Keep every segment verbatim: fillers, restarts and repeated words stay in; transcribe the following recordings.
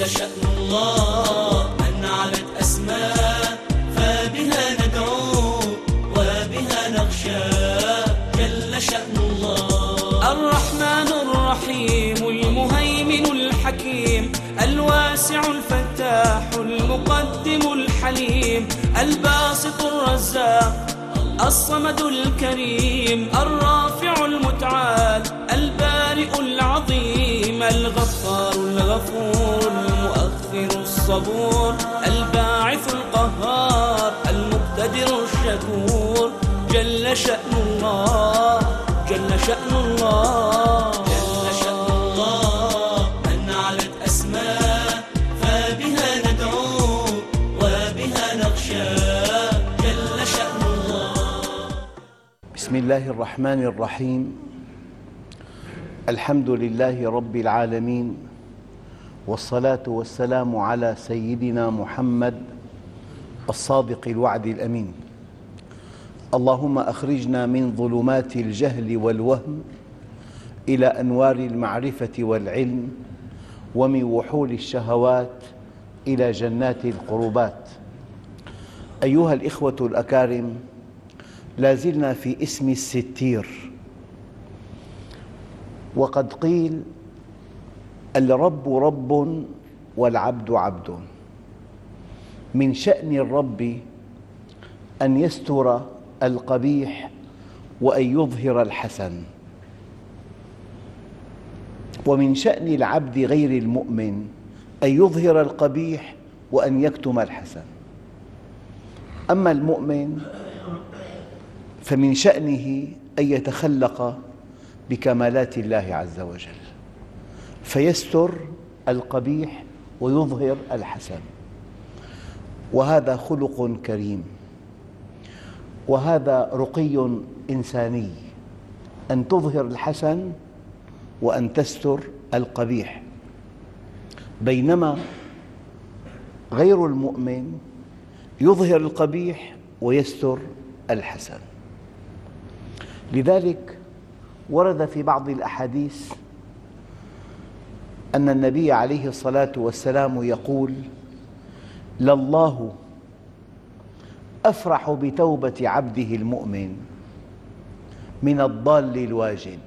شأن الله من علت أسماء فبها ندعو وبها نخشى. جل شأن الله الرحمن الرحيم المهيمن الحكيم الواسع الفتاح المقدم الحليم الباسط الرزاق الصمد الكريم الرافع المتعال البارئ العظيم الغفار الغفور المؤخر الصبور الباعث القهار المقتدر الشكور. جل شأن الله جل شأن الله جل شأن الله من علت أسماء فبها ندعو وبها نخشى. جل شأن الله. بسم الله الرحمن الرحيم. الحمد لله رب العالمين، والصلاة والسلام على سيدنا محمد الصادق الوعد الأمين. اللهم أخرجنا من ظلمات الجهل والوهم إلى أنوار المعرفة والعلم، ومن وحول الشهوات إلى جنات القربات. أيها الإخوة الأكارم، لا زلنا في اسم الستير، وقد قيل الرب رب والعبد عبد. من شأن الرب أن يستر القبيح وأن يظهر الحسن، ومن شأن العبد غير المؤمن أن يظهر القبيح وأن يكتم الحسن. أما المؤمن فمن شأنه أن يتخلق بكمالات الله عز وجل، فيستر القبيح ويظهر الحسن، وهذا خلق كريم، وهذا رقي إنساني، أن تظهر الحسن وأن تستر القبيح. بينما غير المؤمن يظهر القبيح ويستر الحسن. لذلك ورد في بعض الأحاديث أن النبي عليه الصلاة والسلام يقول: لله أفرح بتوبة عبده المؤمن من الضال الواجد.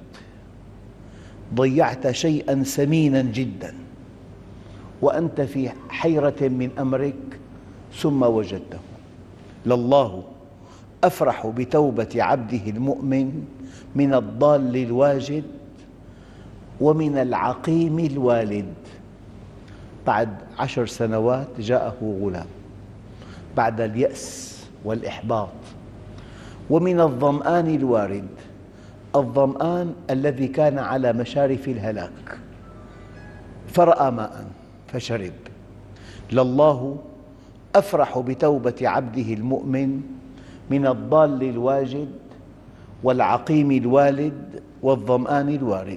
ضيعت شيئاً ثميناً جداً وأنت في حيرة من أمرك ثم وجدته. لله أفرح بتوبة عبده المؤمن من الضال الواجد ومن العقيم الوالد. بعد عشر سنوات جاءه غلام بعد اليأس والإحباط. ومن الظمآن الوارد، الظمآن الذي كان على مشارف الهلاك فرأى ماء فشرب. لله أفرح بتوبة عبده المؤمن من الضال الواجد والعقيم الوالد والظمآن الوارد.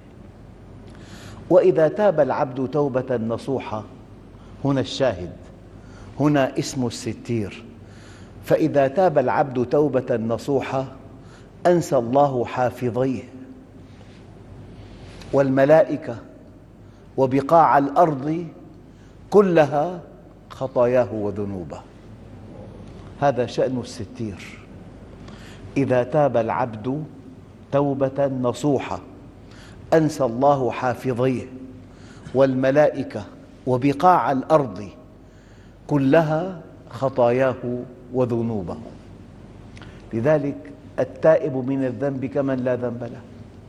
وإذا تاب العبد توبة نصوحة، هنا الشاهد، هنا اسم الستير. فإذا تاب العبد توبة نصوحة أنسى الله حافظيه والملائكة وبقاع الأرض كلها خطاياه وذنوبه. هذا شأن الستير. إذا تاب العبد توبة نصوحة أنسى الله حافظيه والملائكة وبقاع الأرض كلها خطاياه وذنوبه. لذلك التائب من الذنب كمن لا ذنب له.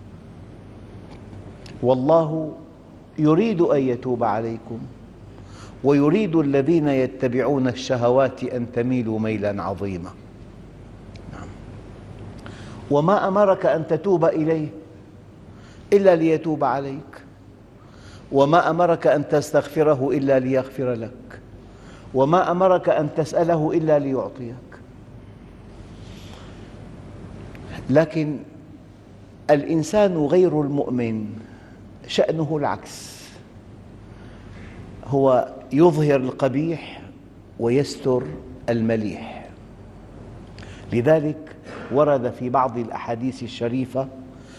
والله يريد أن يتوب عليكم ويريد الذين يتبعون الشهوات أن تميلوا ميلاً عظيما. وما أمرك أن تتوب إليه إلا ليتوب عليك، وما أمرك أن تستغفره إلا ليغفر لك، وما أمرك أن تسأله إلا ليعطيك. لكن الإنسان غير المؤمن شأنه العكس، هو يظهر القبيح ويستر المليح. لذلك ورد في بعض الأحاديث الشريفة: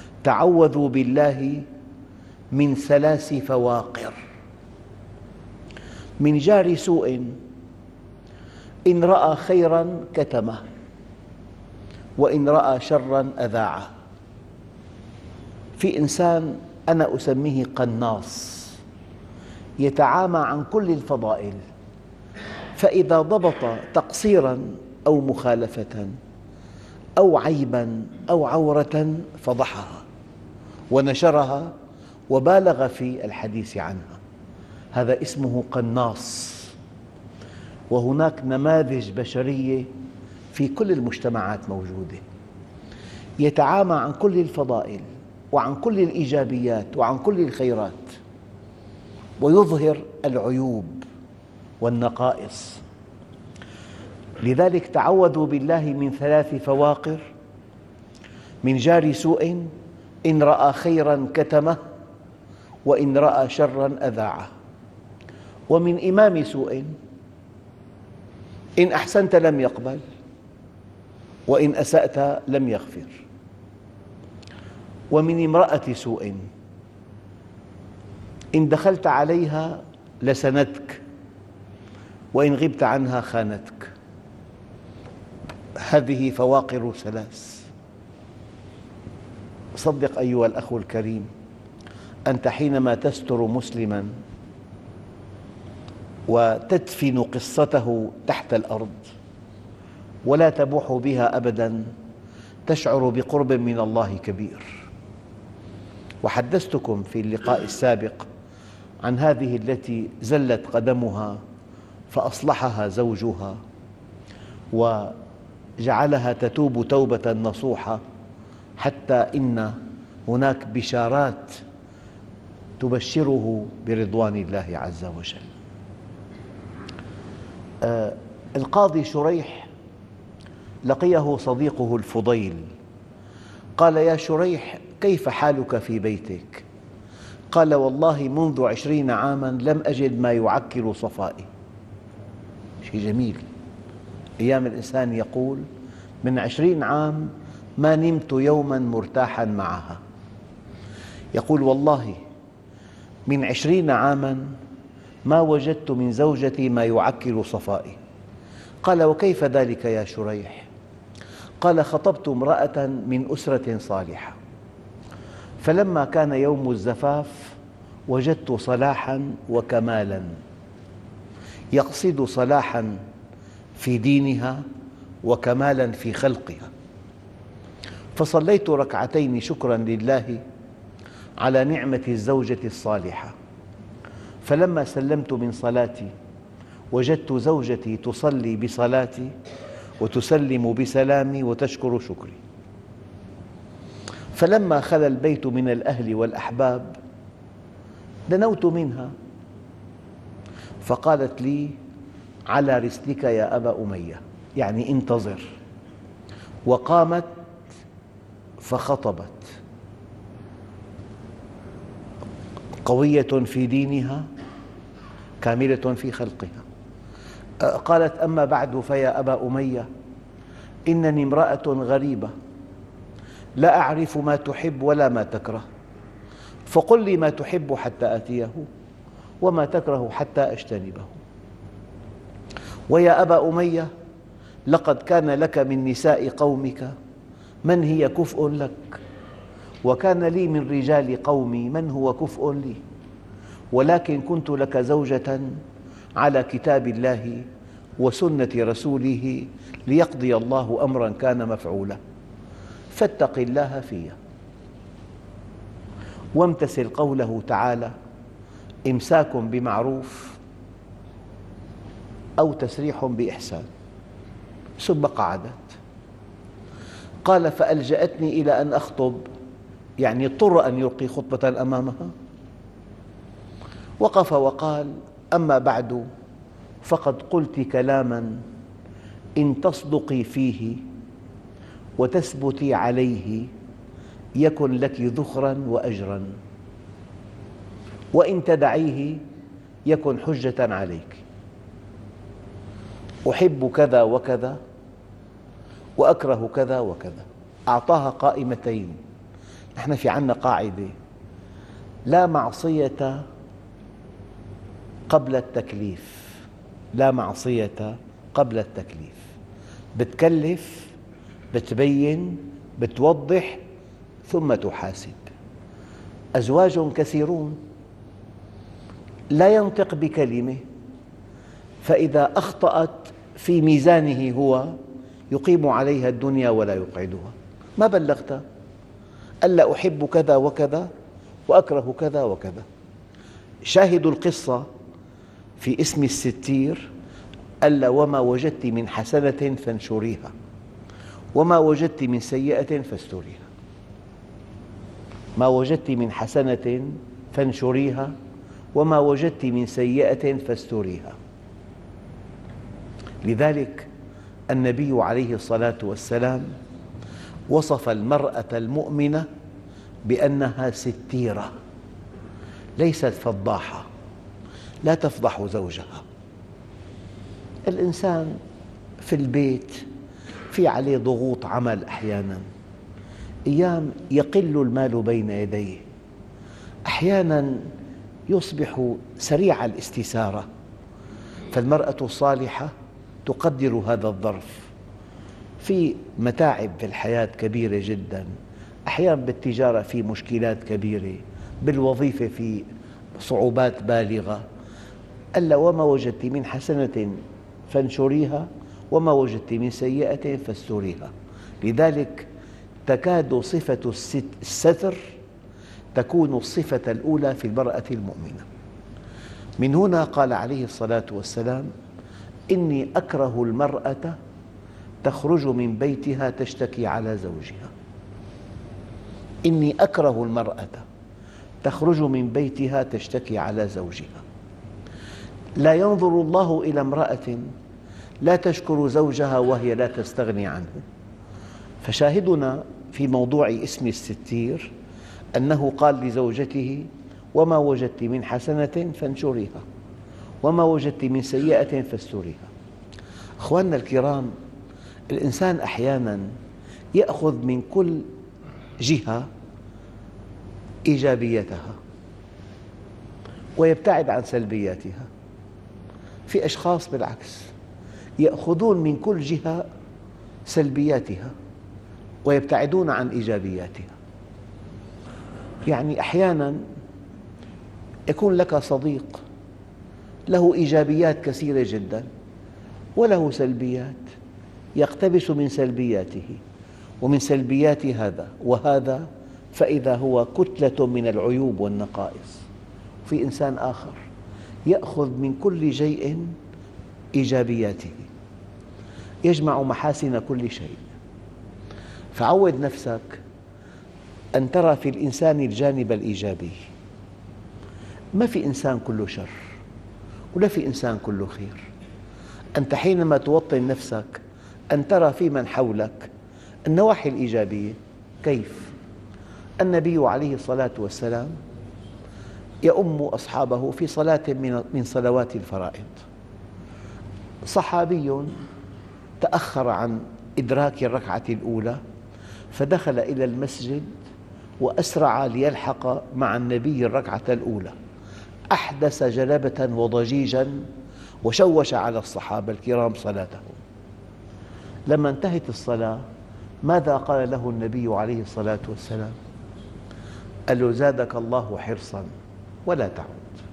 تعوذوا بالله من ثلاث فواقر. من جار سوء إن رأى خيراً كتمه وإن رأى شراً أذاعه. في إنسان أنا أسميه قناص، يتعامى عن كل الفضائل، فإذا ضبط تقصيراً أو مخالفة أو عيباً أو عورة فضحها ونشرها وبالغ في الحديث عنها، هذا اسمه قناص. وهناك نماذج بشرية في كل المجتمعات موجودة، يتعامى عن كل الفضائل وعن كل الإيجابيات وعن كل الخيرات، ويظهر العيوب والنقائص. لذلك تعوذوا بالله من ثلاث فواقر: من جار سوء إن رأى خيراً كتمه وإن رأى شراً أذاعه، ومن إمام سوء إن أحسنت لم يقبل وإن أسأت لم يغفر، ومن امرأة سوء إن دخلت عليها لسنتك وإن غبت عنها خانتك. هذه فواقر ثلاث. صدق أيها الأخ الكريم، أنت حينما تستر مسلماً وتدفن قصته تحت الأرض ولا تبوح بها أبداً تشعر بقرب من الله كبير. وحدثتكم في اللقاء السابق عن هذه التي زلت قدمها فأصلحها زوجها وجعلها تتوب توبة نصوحة، حتى إن هناك بشارات تبشره برضوان الله عز وجل. آه القاضي شريح لقيه صديقه الفضيل، قال: يا شريح، كيف حالك في بيتك؟ قال: والله منذ عشرين عاماً لم أجد ما يعكر صفائي. شيء جميل. أيام الإنسان يقول: من عشرين عام ما نمت يوماً مرتاحاً معها. يقول: والله من عشرين عاماً ما وجدت من زوجتي ما يعكر صفائي. قال: وكيف ذلك يا شريح؟ قال: خطبت امرأة من أسرة صالحة، فلما كان يوم الزفاف وجدت صلاحاً وكمالاً، يقصد صلاحاً في دينها وكمالاً في خلقها، فصليت ركعتين شكراً لله على نعمة الزوجة الصالحة، فلما سلمت من صلاتي وجدت زوجتي تصلي بصلاتي وتسلم بسلامي وتشكر شكري، فلما خلا البيت من الأهل والأحباب دنوت منها فقالت لي: على رسلك يا أبا أمية، يعني انتظر. وقامت فخطبت، قوية في دينها كاملة في خلقها. قالت: أما بعد فيا أبا أمية، إنني امرأة غريبة لا أعرف ما تحب ولا ما تكره، فقل لي ما تحب حتى آتيه وما تكره حتى أجتنبه. ويا أبا أمية، لقد كان لك من نساء قومك من هي كفء لك، وكان لي من رجال قومي من هو كفء لي، ولكن كنت لك زوجة على كتاب الله وسنة رسوله ليقضي الله أمراً كان مفعولا، فاتق الله في وامتثل قوله تعالى: إمساك بمعروف أو تسريح بإحسان. ثم قعدت. قال: فألجأتني إلى أن أخطب، يعني اضطر أن يلقي خطبة أمامها. وقف وقال: أما بعد فقد قلت كلاماً إن تصدقي فيه وتثبتي عليه يكن لك ذخراً وأجراً، وإن تدعيه يكن حجة عليك. أحب كذا وكذا وأكره كذا وكذا. أعطاها قائمتين. نحن في عندنا قاعدة: لا معصية قبل التكليف، لا معصية قبل التكليف. بتكلف، بتبين، بتوضح، ثم تحاسب. أزواج كثيرون لا ينطق بكلمة، فإذا أخطأت في ميزانه هو يقيم عليها الدنيا ولا يقعدها. ما بلغت، ألا أحب كذا وكذا وأكره كذا وكذا. شاهد القصة في اسم الستير: ألا وما وجدت من حسنة فانشريها وما وجدت من سيئة فاستريها. ما وجدت من حسنة فانشريها وما وجدت من سيئة فاستريها. لذلك النبي عليه الصلاة والسلام وصف المرأة المؤمنة بأنها ستيرة، ليست فضاحة، لا تفضح زوجها. الإنسان في البيت في عليه ضغوط عمل، أحياناً أيام يقل المال بين يديه، أحياناً يصبح سريع الاستثارة، فالمرأة الصالحة تقدر هذا الظرف. في متاعب في الحياة كبيرة جداً، أحياناً بالتجارة في مشكلات كبيرة، بالوظيفة في صعوبات بالغة. ألا وما وجدت من حسنة فانشريها وما وجدت من سيئة فاستريها. لذلك تكاد صفة الستر تكون الصفة الأولى في المرأة المؤمنة. من هنا قال عليه الصلاة والسلام: إني أكره المرأة تخرج من بيتها تشتكي على زوجها. إني أكره المرأة تخرج من بيتها تشتكي على زوجها. لا ينظر الله إلى امرأة لا تشكر زوجها وهي لا تستغني عنه. فشاهدنا في موضوع اسم الستير أنه قال لزوجته: وما وجدت من حسنة فانشريها وما وجدت من سيئة فاستريها. أخواننا الكرام، الإنسان أحياناً يأخذ من كل جهة إيجابيتها ويبتعد عن سلبياتها. في أشخاص بالعكس يأخذون من كل جهة سلبياتها ويبتعدون عن إيجابياتها. يعني أحياناً يكون لك صديق له إيجابيات كثيرة جداً وله سلبيات، يقتبس من سلبياته ومن سلبيات هذا وهذا، فإذا هو كتلة من العيوب والنقائص. في إنسان آخر يأخذ من كل شيء إيجابياته، يجمع محاسن كل شيء. فعود نفسك أن ترى في الإنسان الجانب الإيجابي. ما في إنسان كله شر ولا في إنسان كله خير. أنت حينما توطن نفسك أن ترى في من حولك النواحي الإيجابية. كيف؟ النبي عليه الصلاة والسلام يؤم أصحابه في صلاة من صلوات الفرائض. صحابي تأخر عن إدراك الركعة الأولى فدخل إلى المسجد وأسرع ليلحق مع النبي الركعة الأولى، أحدث جلبة وضجيجاً وشوش على الصحابة الكرام صلاتهم. لما انتهت الصلاة ماذا قال له النبي عليه الصلاة والسلام؟ قال له: زادك الله حرصاً ولا تعود.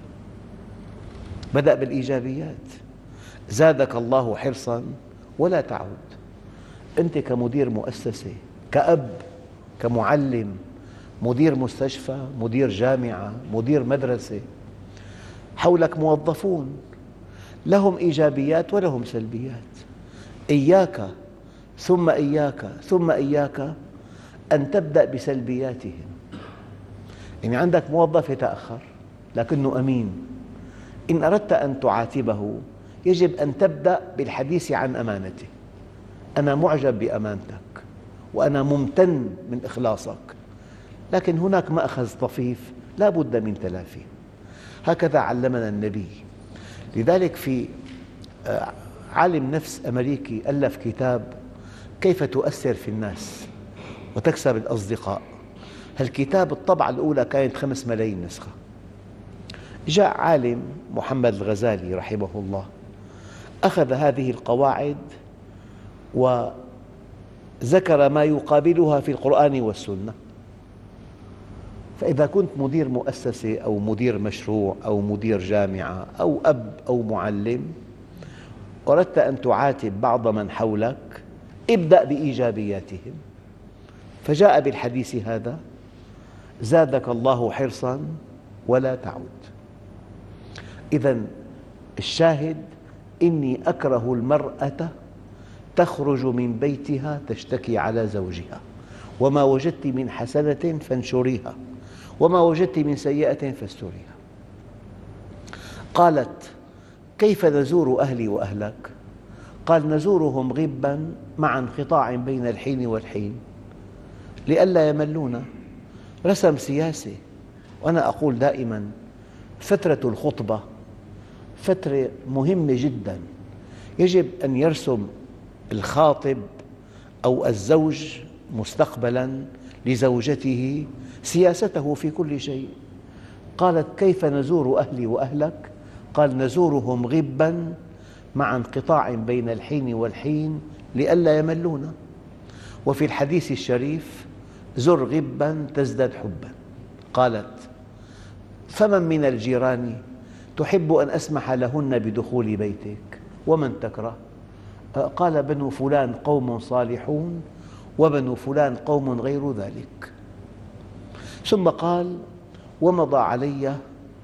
بدأ بالإيجابيات: زادك الله حرصاً ولا تعود. أنت كمدير مؤسسة، كأب، كمعلم، مدير مستشفى، مدير جامعة، مدير مدرسة، حولك موظفون لهم إيجابيات ولهم سلبيات. إياك ثم إياك ثم إياك أن تبدأ بسلبياتهم. يعني عندك موظف يتأخر لكنه أمين، إن أردت أن تعاتبه يجب أن تبدأ بالحديث عن أمانته. أنا معجب بأمانتك وأنا ممتن من إخلاصك، لكن هناك مأخذ طفيف لا بد من تلافيه. هكذا علمنا النبي. لذلك في عالم نفس أمريكي ألف كتاب كيف تؤثر في الناس وتكسب الأصدقاء. هالكتاب الطبعة الأولى كانت خمس ملايين نسخة. جاء عالم محمد الغزالي رحمه الله، أخذ هذه القواعد وذكر ما يقابلها في القرآن والسنة. فإذا كنت مدير مؤسسة أو مدير مشروع أو مدير جامعة أو أب أو معلم، أردت أن تعاتب بعض من حولك، ابدأ بإيجابياتهم. فجاء بالحديث هذا: زادك الله حرصاً ولا تعد. إذن الشاهد: إني أكره المرأة تخرج من بيتها تشتكي على زوجها، وما وجدت من حسنة فانشريها، وما وجدت من سيئة فاستريها. قالت: كيف نزور أهلي وأهلك؟ قال: نزورهم غباً مع انقطاع بين الحين والحين لئلا يملونا. رسم سياسة. وأنا أقول دائماً: فترة الخطبة فترة مهمة جداً، يجب أن يرسم الخاطب أو الزوج مستقبلاً لزوجته سياسته في كل شيء. قالت: كيف نزور أهلي وأهلك؟ قال: نزورهم غباً مع انقطاع بين الحين والحين لئلا يملونا. وفي الحديث الشريف: زر غباً تزدد حباً. قالت: فمن من الجيران تحب أن أسمح لهن بدخول بيتك ومن تكره؟ قال: بنو فلان قوم صالحون وبنو فلان قوم غير ذلك. ثم قال: ومضى علي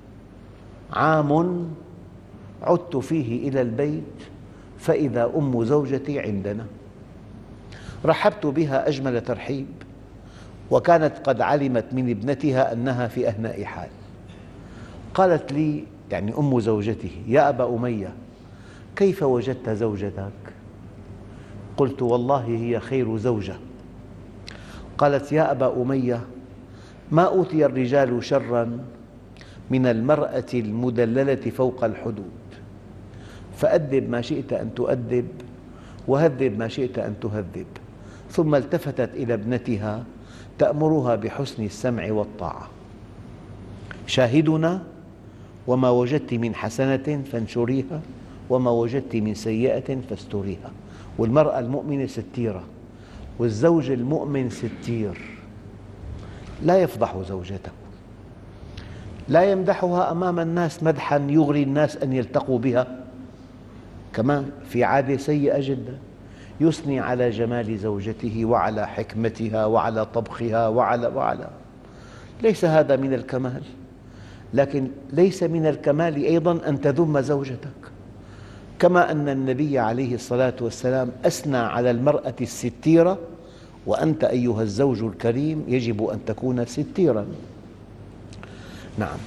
عام عدت فيه إلى البيت فإذا أم زوجتي عندنا. رحبت بها أجمل ترحيب، وكانت قد علمت من ابنتها أنها في أهناء حال. قالت لي، يعني أم زوجته: يا أبا أمية، كيف وجدت زوجتك؟ قلت: والله هي خير زوجة. قالت: يا أبا أمية، ما أوتي الرجال شراً من المرأة المدللة فوق الحدود، فأدب ما شئت أن تؤدب وهذب ما شئت أن تهذب. ثم التفتت إلى ابنتها تأمرها بحسن السمع والطاعة. شاهدنا: وما وجدت من حسنة فانشريها، وما وجدت من سيئة فاستريها. والمرأة المؤمنة ستيرة، والزوج المؤمن ستير، لا يفضح زوجته، لا يمدحها أمام الناس مدحاً يغري الناس أن يلتقوا بها. كمان في عادة سيئة جداً: يثني على جمال زوجته وعلى حكمتها وعلى طبخها وعلى وعلى. ليس هذا من الكمال، لكن ليس من الكمال أيضاً أن تذم زوجتك. كما أن النبي عليه الصلاة والسلام أثنى على المرأة الستيرة، وأنت أيها الزوج الكريم يجب أن تكون ستيراً. نعم.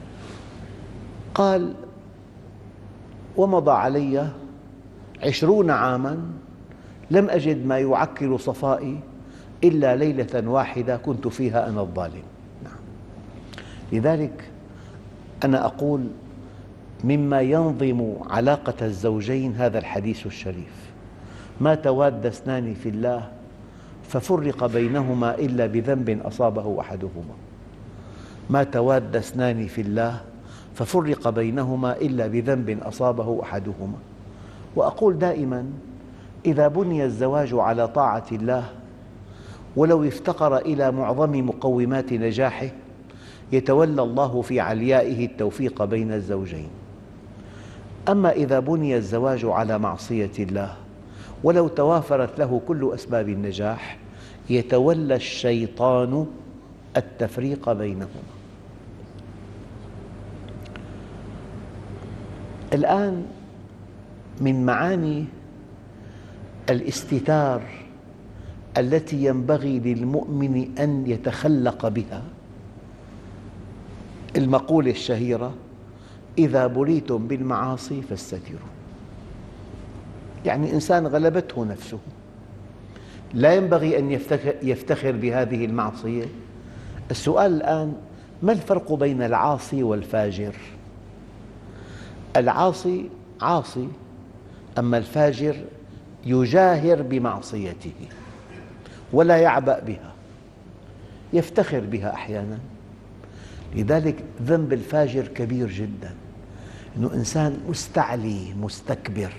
قال: ومضى علي عشرون عاماً لم أجد ما يعكر صفائي إلا ليلة واحدة كنت فيها أنا الظالم. نعم. لذلك أنا أقول: مما ينظم علاقة الزوجين هذا الحديث الشريف: ما تواد اثنان في الله ففرق بينهما إلا بذنب أصابه أحدهما. ما تواد اثنان في الله ففرق بينهما إلا بذنب أصابه أحدهما. وأقول دائماً: إذا بني الزواج على طاعة الله ولو افتقر إلى معظم مقومات نجاحه، يتولى الله في عليائه التوفيق بين الزوجين. أما إذا بني الزواج على معصية الله ولو توافرت له كل أسباب النجاح، يتولى الشيطان التفريق بينهما. الآن من معاني الاستتار التي ينبغي للمؤمن أن يتخلق بها المقولة الشهيرة: إذا بليتم بالمعاصي فاستتروا. يعني إنسان غلبته نفسه، لا ينبغي أن يفتخر بهذه المعصية. السؤال الآن: ما الفرق بين العاصي والفاجر؟ العاصي عاصي، أما الفاجر يجاهر بمعصيته ولا يعبأ بها، يفتخر بها أحياناً، لذلك ذنب الفاجر كبير جدا، أنه إنسان مستعلي مستكبر،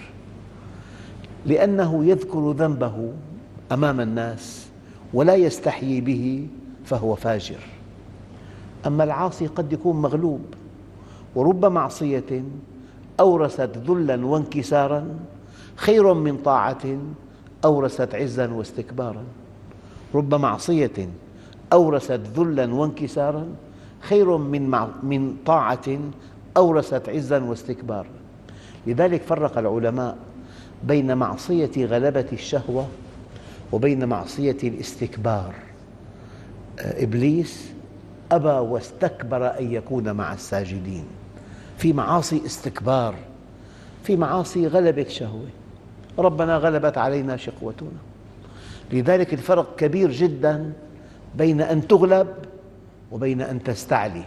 لأنه يذكر ذنبه أمام الناس ولا يستحيي به فهو فاجر. أما العاصي قد يكون مغلوب، ورب معصية أورثت ذلا وانكسارا خير من طاعة أورثت عزا واستكبارا. رب معصية أورثت ذلا وانكسارا خير من من طاعة أورثت عزا واستكبارا. لذلك فرق العلماء بين معصية غلبة الشهوة وبين معصية الاستكبار. إبليس أبى واستكبر أن يكون مع الساجدين. في معاصي استكبار، في معاصي غلبة شهوة، ربنا غلبت علينا شقوتنا. لذلك الفرق كبير جدا بين أن تغلب وبين أن تستعلي.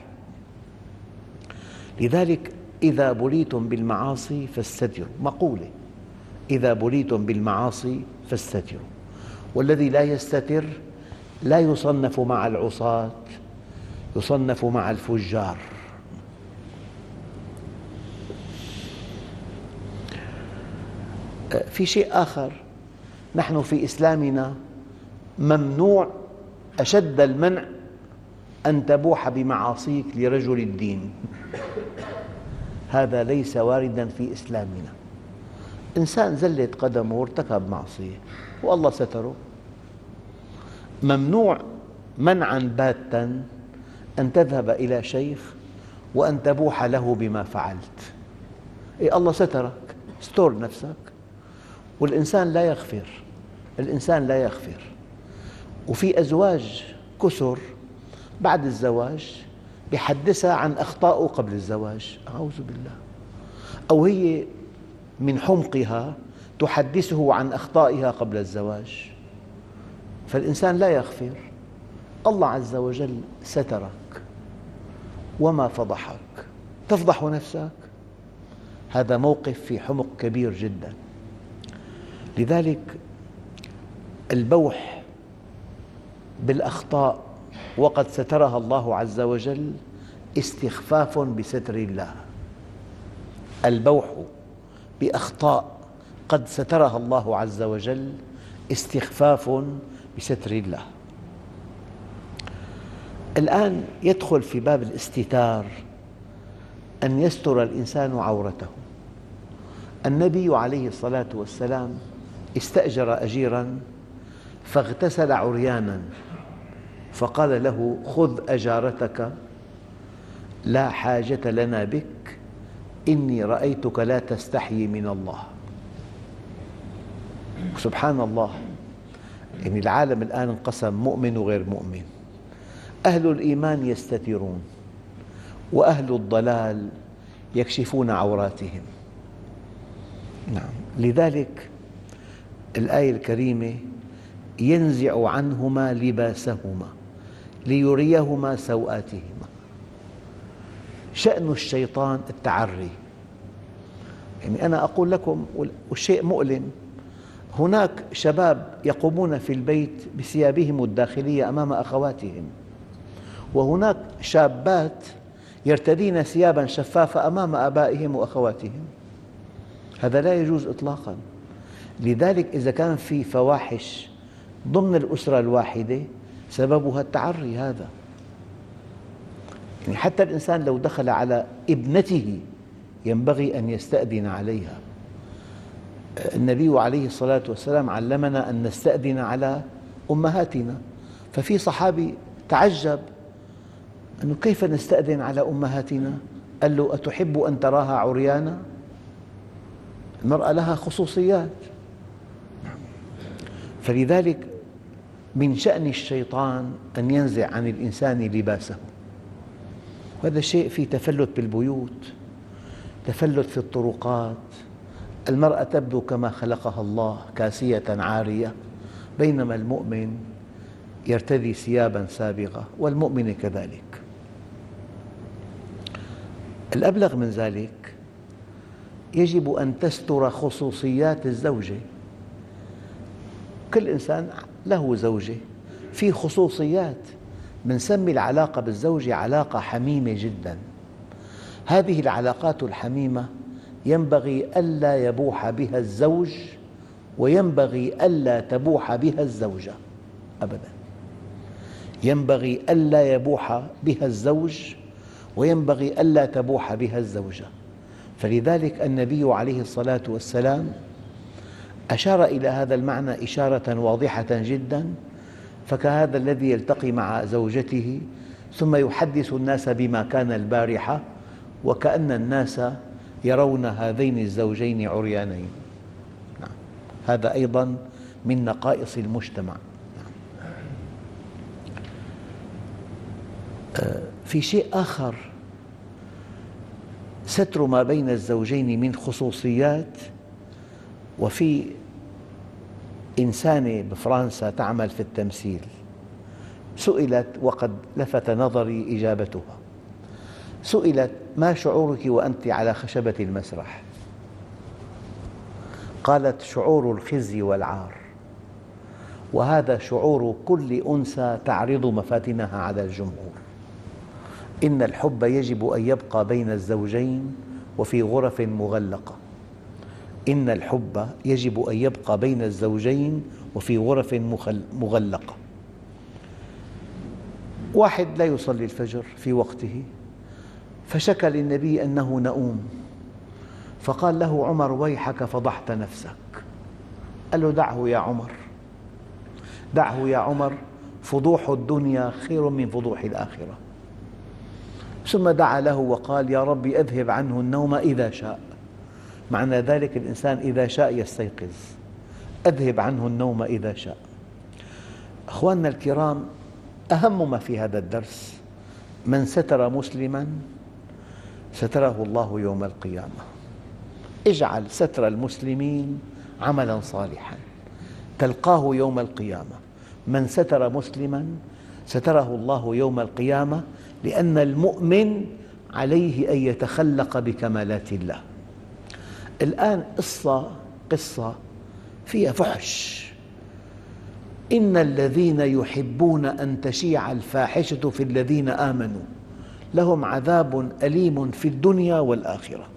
لذلك إذا بليتم بالمعاصي فاستتروا، مقولة، إذا بليتم بالمعاصي فاستتروا. والذي لا يستتر لا يصنف مع العصاة، يصنف مع الفجار. في شيء آخر، نحن في إسلامنا ممنوع أشد المنع أن تبوح بمعاصيك لرجل الدين. هذا ليس وارداً في إسلامنا. إنسان زلت قدمه وارتكب معصية والله ستره، ممنوع منعاً باتاً أن تذهب إلى شيخ وأن تبوح له بما فعلت. إيه، الله سترك، استر نفسك. والإنسان لا يغفر، الإنسان لا يغفر. وفي أزواج كثر بعد الزواج يحدثها عن أخطائه قبل الزواج، أعوذ بالله، أو هي من حمقها تحدثه عن أخطائها قبل الزواج. فالإنسان لا يغفر. الله عز وجل سترك وما فضحك، تفضح نفسك؟ هذا موقف في حمق كبير جدا. لذلك البوح بالأخطاء وقد سترها الله عز وجل استخفاف بستر الله. البوح بأخطاء قد سترها الله عز وجل استخفاف بستر الله. الآن يدخل في باب الاستتار أن يستر الإنسان عورته. النبي عليه الصلاة والسلام استأجر أجيراً فاغتسل عرياناً، فقال له: خذ أجارتك، لا حاجة لنا بك، إني رأيتك لا تستحيي من الله. سبحان الله، يعني العالم الآن انقسم مؤمن وغير مؤمن. أهل الإيمان يستترون، وأهل الضلال يكشفون عوراتهم. نعم، لذلك الآية الكريمة: ينزع عنهما لباسهما ليريهما سوآتهما. شأن الشيطان التعري. يعني أنا أقول لكم، والشيء مؤلم، هناك شباب يقومون في البيت بثيابهم الداخلية أمام أخواتهم، وهناك شابات يرتدين ثياباً شفافة أمام آبائهم وأخواتهم. هذا لا يجوز إطلاقاً. لذلك إذا كان في فواحش ضمن الأسرة الواحدة سببها التعري هذا. يعني حتى الإنسان لو دخل على ابنته ينبغي أن يستأذن عليها. النبي عليه الصلاة والسلام علمنا أن نستأذن على أمهاتنا. ففي صحابي تعجب أنه كيف نستأذن على أمهاتنا؟ قال له: أتحب أن تراها عريانا؟ المرأة لها خصوصيات. فلذلك من شأن الشيطان أن ينزع عن الإنسان لباسه. هذا الشيء فيه تفلت بالبيوت، تفلت في الطرقات. المرأة تبدو كما خلقها الله كاسية عارية، بينما المؤمن يرتدي ثياباً سابغة، والمؤمن كذلك. الأبلغ من ذلك يجب أن تستر خصوصيات الزوجة. كل إنسان له زوجة، في خصوصيات بنسمي العلاقة بالزوجة علاقة حميمة جدا. هذه العلاقات الحميمة ينبغي ألا يبوح بها الزوج، وينبغي ألا تبوح بها الزوجة أبدا. ينبغي ألا يبوح بها الزوج، وينبغي ألا تبوح بها الزوجة. فلذلك النبي عليه الصلاة والسلام أشار إلى هذا المعنى إشارة واضحة جدا، فكهذا الذي يلتقي مع زوجته ثم يحدث الناس بما كان البارحة، وكأن الناس يرون هذين الزوجين عريانين. نعم. هذا أيضا من نقائص المجتمع. نعم. في شيء آخر، ستر ما بين الزوجين من خصوصيات. وفي إنسانة بفرنسا تعمل في التمثيل سئلت، وقد لفت نظري إجابتها، سئلت: ما شعورك وأنت على خشبة المسرح؟ قالت: شعور الخزي والعار، وهذا شعور كل أنثى تعرض مفاتنها على الجمهور. إن الحب يجب أن يبقى بين الزوجين وفي غرف مغلقة. إن الحب يجب أن يبقى بين الزوجين وفي غرف مغلقة. واحد لا يصلي الفجر في وقته، فشكى للنبي أنه نؤوم، فقال له عمر: ويحك فضحت نفسك. قال له: دعه يا عمر، دعه يا عمر، فضوح الدنيا خير من فضوح الآخرة. ثم دعا له وقال: يا رب أذهب عنه النوم إذا شاء. معنى ذلك الإنسان إذا شاء يستيقظ، أذهب عنه النوم إذا شاء. أخواننا الكرام، أهم ما في هذا الدرس: من ستر مسلماً ستره الله يوم القيامة. اجعل ستر المسلمين عملاً صالحاً تلقاه يوم القيامة. من ستر مسلماً ستره الله يوم القيامة، لأن المؤمن عليه أن يتخلق بكمالات الله. الآن قصة قصة فيها فحش. إن الذين يحبون أن تشيع الفاحشة في الذين آمنوا لهم عذاب أليم في الدنيا والآخرة.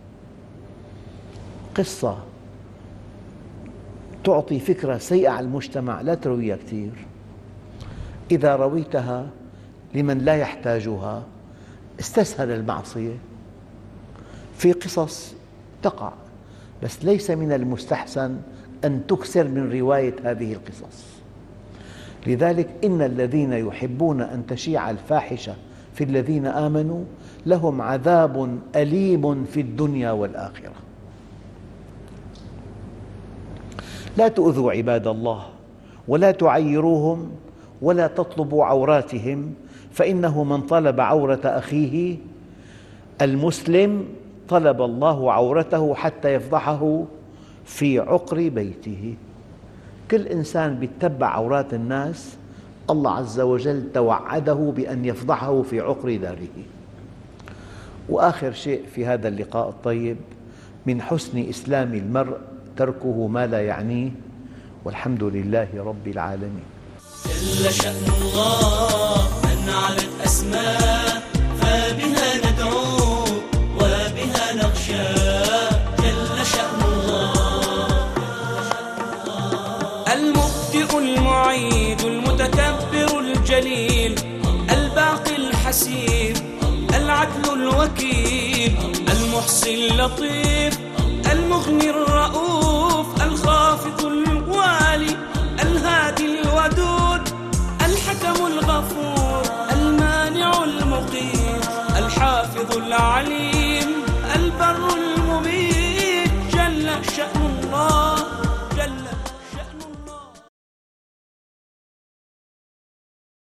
قصة تعطي فكرة سيئة على المجتمع، لا ترويها كثير. إذا رويتها لمن لا يحتاجها استسهل المعصية. في قصص تقع، بس ليس من المستحسن أن تكثر من رواية هذه القصص. لذلك إن الذين يحبون أن تشيع الفاحشة في الذين آمنوا لهم عذاب أليم في الدنيا والآخرة. لا تؤذوا عباد الله ولا تعيروهم ولا تطلبوا عوراتهم، فإنه من طلب عورة أخيه المسلم طلب الله عورته حتى يفضحه في عقر بيته. كل إنسان يتبع عورات الناس الله عز وجل توعده بأن يفضحه في عقر داره. وآخر شيء في هذا اللقاء الطيب: من حسن إسلام المرء تركه ما لا يعنيه، والحمد لله رب العالمين. جل شأن الله من علت أسماء، فبها ندعو وبها نخشى. جل شأن الله المبدئ المعيد المتكبر الجليل الباقي الحسيب العدل الوكيل المحصي اللطيف المغني الرؤوف الخافض الوالي الهادي الودود الحكم الغفور المانع المقيت الحافظ العليم البر المبيت. جل شأنه